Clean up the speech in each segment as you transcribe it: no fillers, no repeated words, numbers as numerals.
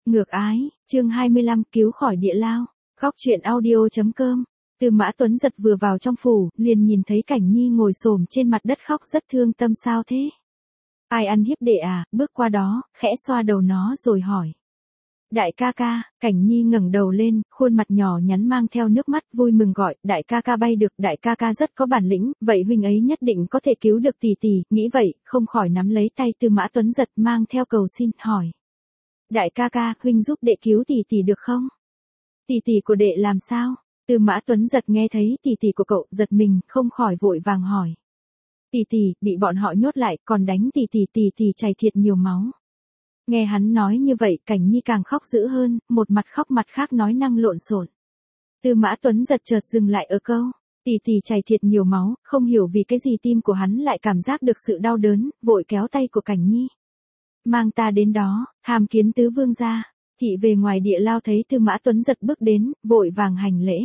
Ngược ái, chương 25 cứu khỏi địa lao. Góc truyện audio.com. Tư Mã Tuấn Giật vừa vào trong phủ, liền nhìn thấy Cảnh Nhi ngồi xổm trên mặt đất khóc rất thương tâm. Sao thế? Ai ăn hiếp đệ à? Bước qua đó, khẽ xoa đầu nó rồi hỏi. Đại ca ca. Cảnh Nhi ngẩng đầu lên, khuôn mặt nhỏ nhắn mang theo nước mắt, vui mừng gọi. Đại ca ca bay được, đại ca ca rất có bản lĩnh, vậy huynh ấy nhất định có thể cứu được tỷ tỷ. Nghĩ vậy, không khỏi nắm lấy tay Tư Mã Tuấn Giật mang theo cầu xin, hỏi. Đại ca ca, huynh giúp đệ cứu tỷ tỷ được không? Tỷ tỷ của đệ làm sao? Tư Mã Tuấn Giật nghe thấy tỷ tỷ của cậu, giật mình, không khỏi vội vàng hỏi. Tỷ tỷ, bị bọn họ nhốt lại, còn đánh tỷ tỷ chảy thiệt nhiều máu. Nghe hắn nói như vậy, Cảnh Nhi càng khóc dữ hơn, một mặt khóc mặt khác nói năng lộn xộn. Tư Mã Tuấn Giật chợt dừng lại ở câu, tỷ tỷ chảy thiệt nhiều máu, không hiểu vì cái gì tim của hắn lại cảm giác được sự đau đớn, vội kéo tay của Cảnh Nhi. Mang ta đến đó, Hàm Kiến tứ vương gia. Thị về ngoài địa lao thấy Tư Mã Tuấn Giật bước đến, vội vàng hành lễ.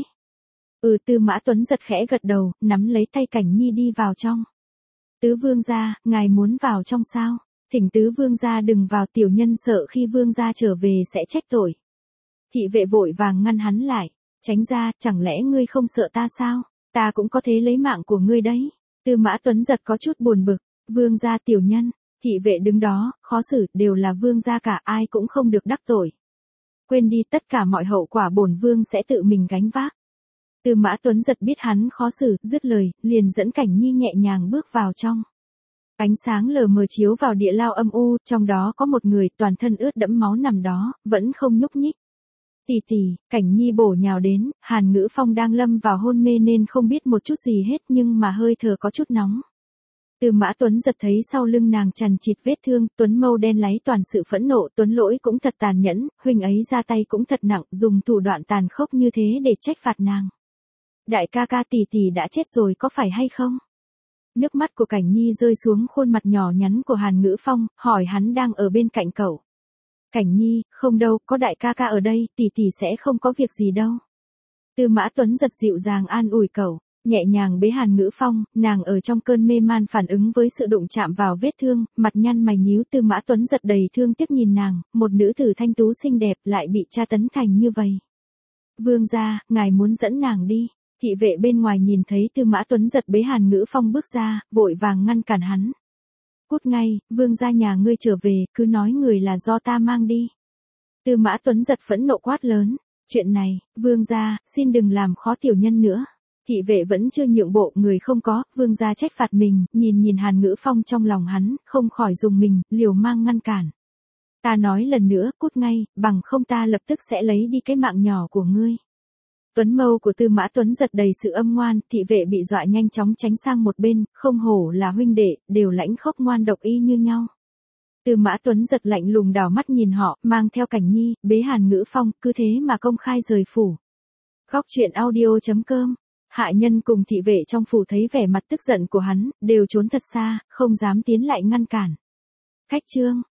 Tư Mã Tuấn Giật khẽ gật đầu, nắm lấy tay Cảnh Nhi đi vào trong. Tứ vương gia, ngài muốn vào trong sao? Thỉnh tứ vương gia đừng vào, tiểu nhân sợ khi vương gia trở về sẽ trách tội. Thị vệ vội vàng ngăn hắn lại. Tránh ra, chẳng lẽ ngươi không sợ ta sao? Ta cũng có thể lấy mạng của ngươi đấy. Tư Mã Tuấn Giật có chút buồn bực. Vương gia, tiểu nhân. Thị vệ đứng đó, khó xử, đều là vương gia cả, ai cũng không được đắc tội. Quên đi, tất cả mọi hậu quả bổn vương sẽ tự mình gánh vác. Tư Mã Tuấn Giật biết hắn khó xử, dứt lời, liền dẫn Cảnh Nhi nhẹ nhàng bước vào trong. Ánh sáng lờ mờ chiếu vào địa lao âm u, trong đó có một người toàn thân ướt đẫm máu nằm đó, vẫn không nhúc nhích. Tỷ tỷ. Cảnh Nhi bổ nhào đến, Hàn Ngữ Phong đang lâm vào hôn mê nên không biết một chút gì hết, nhưng mà hơi thở có chút nóng. Tư Mã Tuấn Giật thấy sau lưng nàng chằn chịt vết thương, Tuấn mâu đen láy toàn sự phẫn nộ, Tuấn lỗi cũng thật tàn nhẫn, huynh ấy ra tay cũng thật nặng, dùng thủ đoạn tàn khốc như thế để trách phạt nàng. Đại ca ca, tỷ tỷ đã chết rồi có phải hay không? Nước mắt của Cảnh Nhi rơi xuống khuôn mặt nhỏ nhắn của Hàn Ngữ Phong, hỏi hắn đang ở bên cạnh cậu. Cảnh Nhi, không đâu, có đại ca ca ở đây, tỷ tỷ sẽ không có việc gì đâu. Tư Mã Tuấn Giật dịu dàng an ủi cậu. Nhẹ nhàng bế Hàn Ngữ Phong, nàng ở trong cơn mê man phản ứng với sự đụng chạm vào vết thương, mặt nhăn mày nhíu. Tư Mã Tuấn Giật đầy thương tiếc nhìn nàng, một nữ tử thanh tú xinh đẹp lại bị tra tấn thành như vậy. Vương gia, ngài muốn dẫn nàng đi. Thị vệ bên ngoài nhìn thấy Tư Mã Tuấn Giật bế Hàn Ngữ Phong bước ra, vội vàng ngăn cản hắn. Cút ngay, vương gia nhà ngươi trở về, cứ nói người là do ta mang đi. Tư Mã Tuấn Giật phẫn nộ quát lớn. Chuyện này, vương gia, xin đừng làm khó tiểu nhân nữa. Thị vệ vẫn chưa nhượng bộ, người không có, vương gia trách phạt mình, nhìn Hàn Ngữ Phong trong lòng hắn, không khỏi dùng mình, liều mang ngăn cản. Ta nói lần nữa, cút ngay, bằng không ta lập tức sẽ lấy đi cái mạng nhỏ của ngươi. Tuấn mâu của Tư Mã Tuấn Giật đầy sự âm ngoan, thị vệ bị dọa nhanh chóng tránh sang một bên, không hổ là huynh đệ, đều lãnh khốc ngoan độc y như nhau. Tư Mã Tuấn Giật lạnh lùng đảo mắt nhìn họ, mang theo Cảnh Nhi, bế Hàn Ngữ Phong, cứ thế mà công khai rời phủ. Góc truyện audio.com. Hạ nhân cùng thị vệ trong phủ thấy vẻ mặt tức giận của hắn, đều trốn thật xa, không dám tiến lại ngăn cản. Khách trương.